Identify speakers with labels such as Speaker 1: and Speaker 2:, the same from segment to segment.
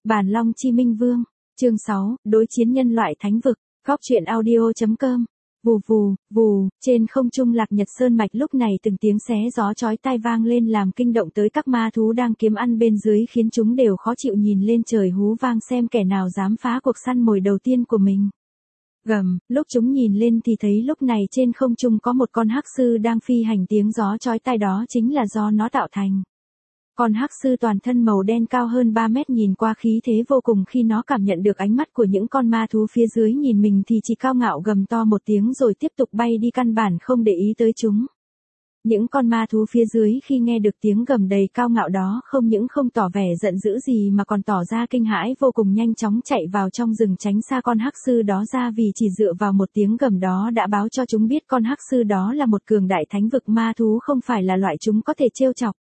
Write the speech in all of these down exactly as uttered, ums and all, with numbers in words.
Speaker 1: Bàn Long Chi Minh Vương, chương sáu, đối chiến nhân loại thánh vực, góc truyện audio.com. Vù vù, vù, trên không trung Lạc Nhật Sơn mạch lúc này từng tiếng xé gió chói tai vang lên làm kinh động tới các ma thú đang kiếm ăn bên dưới, khiến chúng đều khó chịu nhìn lên trời hú vang xem kẻ nào dám phá cuộc săn mồi đầu tiên của mình. Gầm, lúc chúng nhìn lên thì thấy lúc này trên không trung có một con hắc sư đang phi hành, tiếng gió chói tai đó chính là do nó tạo thành. Con hắc sư toàn thân màu đen cao hơn ba mét, nhìn qua khí thế vô cùng, khi nó cảm nhận được ánh mắt của những con ma thú phía dưới nhìn mình thì chỉ cao ngạo gầm to một tiếng rồi tiếp tục bay đi, căn bản không để ý tới chúng. Những con ma thú phía dưới khi nghe được tiếng gầm đầy cao ngạo đó không những không tỏ vẻ giận dữ gì mà còn tỏ ra kinh hãi vô cùng, nhanh chóng chạy vào trong rừng tránh xa con hắc sư đó ra, vì chỉ dựa vào một tiếng gầm đó đã báo cho chúng biết con hắc sư đó là một cường đại thánh vực ma thú, không phải là loại chúng có thể trêu chọc.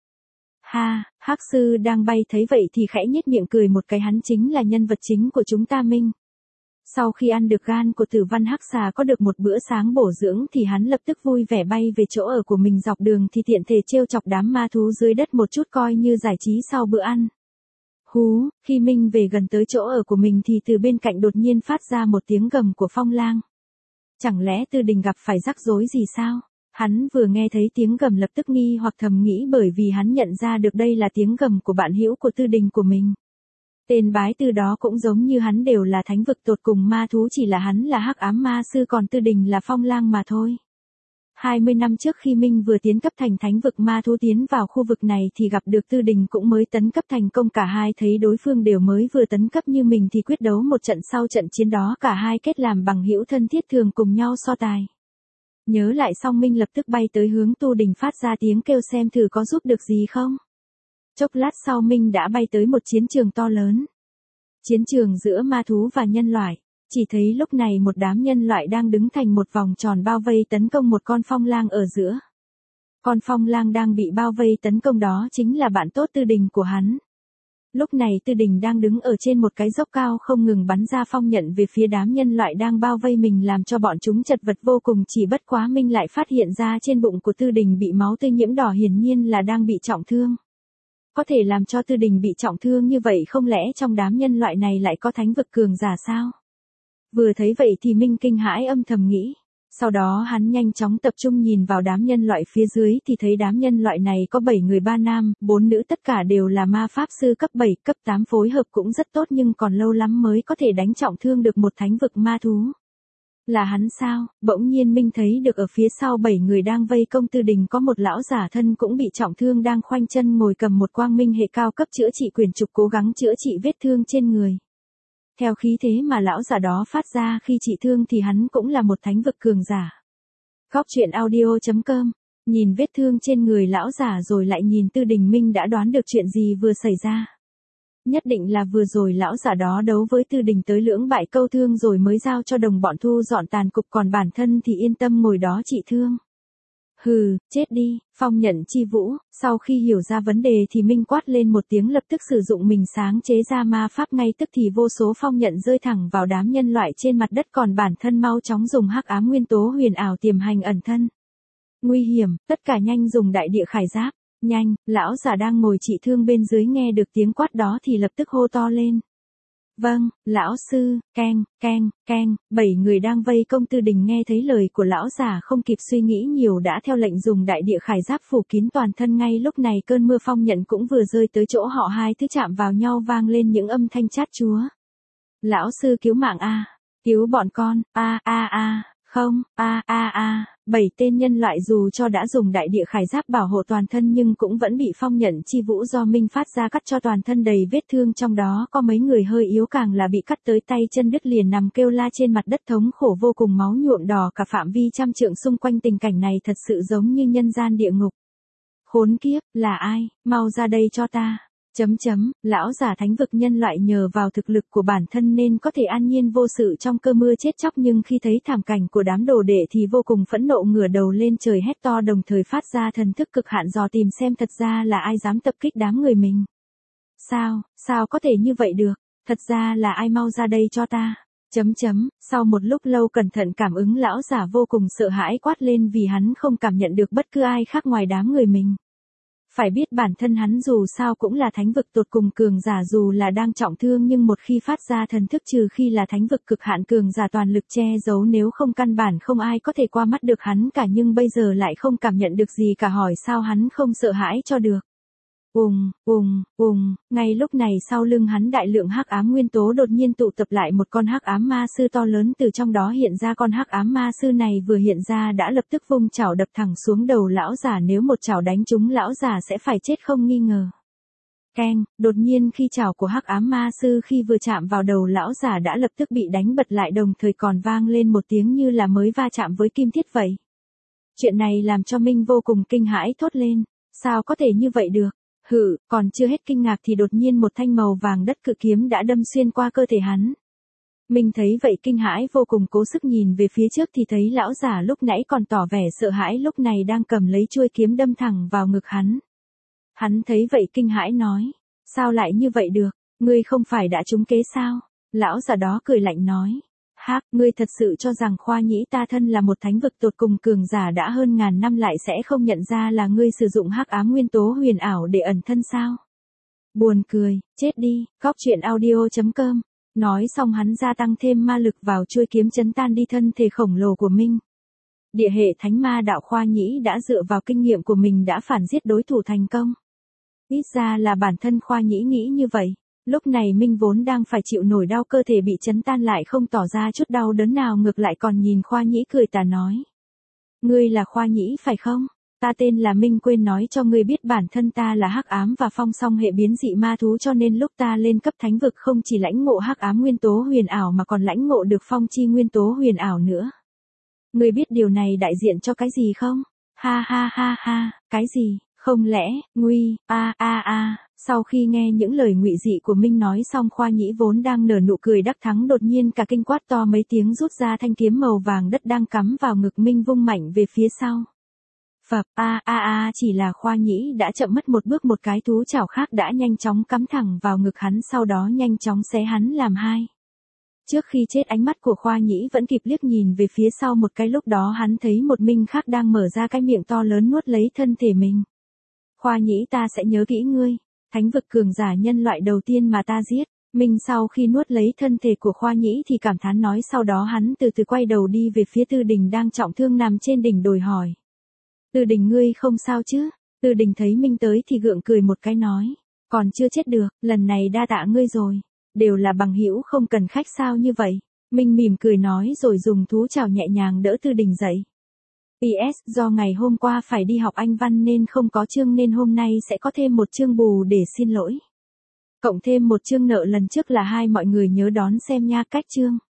Speaker 1: Ha, hắc sư đang bay thấy vậy thì khẽ nhếch miệng cười một cái, hắn chính là nhân vật chính của chúng ta Minh. Sau khi ăn được gan của Tử Văn hắc xà, có được một bữa sáng bổ dưỡng thì hắn lập tức vui vẻ bay về chỗ ở của mình, dọc đường thì tiện thể trêu chọc đám ma thú dưới đất một chút coi như giải trí sau bữa ăn. Hú, khi Minh về gần tới chỗ ở của mình thì từ bên cạnh đột nhiên phát ra một tiếng gầm của Phong Lang. Chẳng lẽ Tư Đình gặp phải rắc rối gì sao? Hắn vừa nghe thấy tiếng gầm lập tức nghi hoặc thầm nghĩ, bởi vì hắn nhận ra được đây là tiếng gầm của bạn hữu của Tư Đình của mình. Tên bái Tư đó cũng giống như hắn đều là thánh vực tột cùng ma thú, chỉ là hắn là hắc ám ma sư còn Tư Đình là Phong Lang mà thôi. hai mươi năm trước khi Minh vừa tiến cấp thành thánh vực ma thú tiến vào khu vực này thì gặp được Tư Đình cũng mới tấn cấp thành công, cả hai thấy đối phương đều mới vừa tấn cấp như mình thì quyết đấu một trận, sau trận chiến đó cả hai kết làm bằng hữu thân thiết, thường cùng nhau so tài. Nhớ lại xong Minh lập tức bay tới hướng Tu Đình phát ra tiếng kêu xem thử có giúp được gì không. Chốc lát sau Minh đã bay tới một chiến trường to lớn. Chiến trường giữa ma thú và nhân loại. Chỉ thấy lúc này một đám nhân loại đang đứng thành một vòng tròn bao vây tấn công một con phong lang ở giữa. Con phong lang đang bị bao vây tấn công đó chính là bạn tốt Tư Đình của hắn. Lúc này Tư Đình đang đứng ở trên một cái dốc cao không ngừng bắn ra phong nhận về phía đám nhân loại đang bao vây mình, làm cho bọn chúng chật vật vô cùng. Chỉ bất quá Minh lại phát hiện ra trên bụng của Tư Đình bị máu tươi nhiễm đỏ, hiển nhiên là đang bị trọng thương. Có thể làm cho Tư Đình bị trọng thương như vậy, không lẽ trong đám nhân loại này lại có thánh vực cường giả sao? Vừa thấy vậy thì Minh kinh hãi âm thầm nghĩ. Sau đó hắn nhanh chóng tập trung nhìn vào đám nhân loại phía dưới thì thấy đám nhân loại này có bảy người, ba nam, bốn nữ, tất cả đều là ma pháp sư cấp bảy, cấp tám, phối hợp cũng rất tốt, nhưng còn lâu lắm mới có thể đánh trọng thương được một thánh vực ma thú. Là hắn sao? Bỗng nhiên Minh thấy được ở phía sau bảy người đang vây công Tư Đình có một lão giả thân cũng bị trọng thương đang khoanh chân ngồi cầm một quang minh hệ cao cấp chữa trị quyển trục, cố gắng chữa trị vết thương trên người. Theo khí thế mà lão giả đó phát ra khi trị thương thì hắn cũng là một thánh vực cường giả. Góc truyện audio.com. Nhìn vết thương trên người lão giả rồi lại nhìn Tư Đình, Minh đã đoán được chuyện gì vừa xảy ra. Nhất định là vừa rồi lão giả đó đấu với Tư Đình tới lưỡng bại câu thương rồi mới giao cho đồng bọn thu dọn tàn cục, còn bản thân thì yên tâm ngồi đó trị thương. Hừ, chết đi, phong nhận chi vũ. Sau khi hiểu ra vấn đề thì Minh quát lên một tiếng, lập tức sử dụng mình sáng chế ra ma pháp, ngay tức thì vô số phong nhận rơi thẳng vào đám nhân loại trên mặt đất, còn bản thân mau chóng dùng hắc ám nguyên tố huyền ảo tiềm hành ẩn thân. Nguy hiểm, tất cả nhanh dùng đại địa khải giáp. Nhanh, lão giả đang ngồi trị thương bên dưới nghe được tiếng quát đó thì lập tức hô to lên. Vâng, lão sư. Keng, keng, keng. Bảy người đang vây công Tư Đình nghe thấy lời của lão giả không kịp suy nghĩ nhiều đã theo lệnh dùng đại địa khải giáp phủ kín toàn thân. Ngay lúc này cơn mưa phong nhận cũng vừa rơi tới chỗ họ, hai thứ chạm vào nhau vang lên những âm thanh chát chúa. Lão sư cứu mạng a, cứu bọn con, a a a, không, a a a. Bảy tên nhân loại dù cho đã dùng đại địa khải giáp bảo hộ toàn thân nhưng cũng vẫn bị phong nhận chi vũ do Minh phát ra cắt cho toàn thân đầy vết thương, trong đó có mấy người hơi yếu càng là bị cắt tới tay chân đứt liền nằm kêu la trên mặt đất thống khổ vô cùng, máu nhuộm đỏ cả phạm vi trăm trượng xung quanh. Tình cảnh này thật sự giống như nhân gian địa ngục. Khốn kiếp, là ai, mau ra đây cho ta. Chấm chấm, lão giả thánh vực nhân loại nhờ vào thực lực của bản thân nên có thể an nhiên vô sự trong cơn mưa chết chóc, nhưng khi thấy thảm cảnh của đám đồ đệ thì vô cùng phẫn nộ, ngửa đầu lên trời hét to, đồng thời phát ra thần thức cực hạn dò tìm xem thật ra là ai dám tập kích đám người mình. Sao, sao có thể như vậy được, thật ra là ai, mau ra đây cho ta. Chấm chấm, sau một lúc lâu cẩn thận cảm ứng, lão giả vô cùng sợ hãi quát lên vì hắn không cảm nhận được bất cứ ai khác ngoài đám người mình. Phải biết bản thân hắn dù sao cũng là thánh vực tột cùng cường giả, dù là đang trọng thương nhưng một khi phát ra thần thức trừ khi là thánh vực cực hạn cường giả toàn lực che giấu, nếu không căn bản không ai có thể qua mắt được hắn cả, nhưng bây giờ lại không cảm nhận được gì cả, hỏi sao hắn không sợ hãi cho được. Ùng, ùng, ùng, ngay lúc này sau lưng hắn đại lượng hắc ám nguyên tố đột nhiên tụ tập lại, một con hắc ám ma sư to lớn từ trong đó hiện ra. Con hắc ám ma sư này vừa hiện ra đã lập tức vung chảo đập thẳng xuống đầu lão giả, nếu một chảo đánh trúng lão giả sẽ phải chết không nghi ngờ. Keng, đột nhiên khi chảo của hắc ám ma sư khi vừa chạm vào đầu lão giả đã lập tức bị đánh bật lại, đồng thời còn vang lên một tiếng như là mới va chạm với kim thiết vậy. Chuyện này làm cho Minh vô cùng kinh hãi, thốt lên, sao có thể như vậy được? Hự, còn chưa hết kinh ngạc thì đột nhiên một thanh màu vàng đất cự kiếm đã đâm xuyên qua cơ thể hắn. Minh thấy vậy kinh hãi vô cùng, cố sức nhìn về phía trước thì thấy lão giả lúc nãy còn tỏ vẻ sợ hãi lúc này đang cầm lấy chuôi kiếm đâm thẳng vào ngực hắn. Hắn thấy vậy kinh hãi nói, sao lại như vậy được, ngươi không phải đã trúng kế sao? Lão giả đó cười lạnh nói, hắc, ngươi thật sự cho rằng Khoa Nhĩ ta thân là một thánh vực tột cùng cường giả đã hơn ngàn năm lại sẽ không nhận ra là ngươi sử dụng hắc ám nguyên tố huyền ảo để ẩn thân sao? Buồn cười, chết đi. Cóc truyện audio chấm com. Nói xong hắn gia tăng thêm ma lực vào chuôi kiếm chấn tan đi thân thể khổng lồ của Minh. Địa hệ thánh ma đạo Khoa Nhĩ đã dựa vào kinh nghiệm của mình đã phản giết đối thủ thành công. Ít ra là bản thân Khoa Nhĩ nghĩ như vậy. Lúc này Minh vốn đang phải chịu nổi đau, cơ thể bị chấn tan lại không tỏ ra chút đau đớn nào, ngược lại còn nhìn Khoa Nhĩ cười tà nói. Ngươi là Khoa Nhĩ phải không? Ta tên là Minh, quên nói cho ngươi biết bản thân ta là hắc ám và phong song hệ biến dị ma thú, cho nên lúc ta lên cấp thánh vực không chỉ lãnh ngộ hắc ám nguyên tố huyền ảo mà còn lãnh ngộ được phong chi nguyên tố huyền ảo nữa. Ngươi biết điều này đại diện cho cái gì không? Ha ha ha ha, cái gì? Không lẽ, nguy, a a a. Sau khi nghe những lời ngụy dị của Minh nói xong, Khoa Nhĩ vốn đang nở nụ cười đắc thắng đột nhiên cả kinh quát to mấy tiếng, rút ra thanh kiếm màu vàng đất đang cắm vào ngực Minh vung mạnh về phía sau. Phập, a a a, chỉ là Khoa Nhĩ đã chậm mất một bước, một cái thú chảo khác đã nhanh chóng cắm thẳng vào ngực hắn, sau đó nhanh chóng xé hắn làm hai. Trước khi chết ánh mắt của Khoa Nhĩ vẫn kịp liếc nhìn về phía sau một cái, lúc đó hắn thấy một Minh khác đang mở ra cái miệng to lớn nuốt lấy thân thể mình. Khoa Nhĩ, ta sẽ nhớ kỹ ngươi. Thánh vực cường giả nhân loại đầu tiên mà ta giết. Minh sau khi nuốt lấy thân thể của Khoa Nhĩ thì cảm thán nói, sau đó hắn từ từ quay đầu đi về phía Tư Đình đang trọng thương nằm trên đỉnh đồi hỏi. Tư Đình, ngươi không sao chứ? Tư Đình thấy Minh tới thì gượng cười một cái nói. Còn chưa chết được, lần này đa tạ ngươi rồi. Đều là bằng hữu không cần khách sao như vậy? Minh mỉm cười nói rồi dùng thú chảo nhẹ nhàng đỡ Tư Đình dậy. pê ét, do ngày hôm qua phải đi học Anh văn nên không có chương, nên hôm nay sẽ có thêm một chương bù để xin lỗi. Cộng thêm một chương nợ lần trước là hai, mọi người nhớ đón xem nha. Cách chương.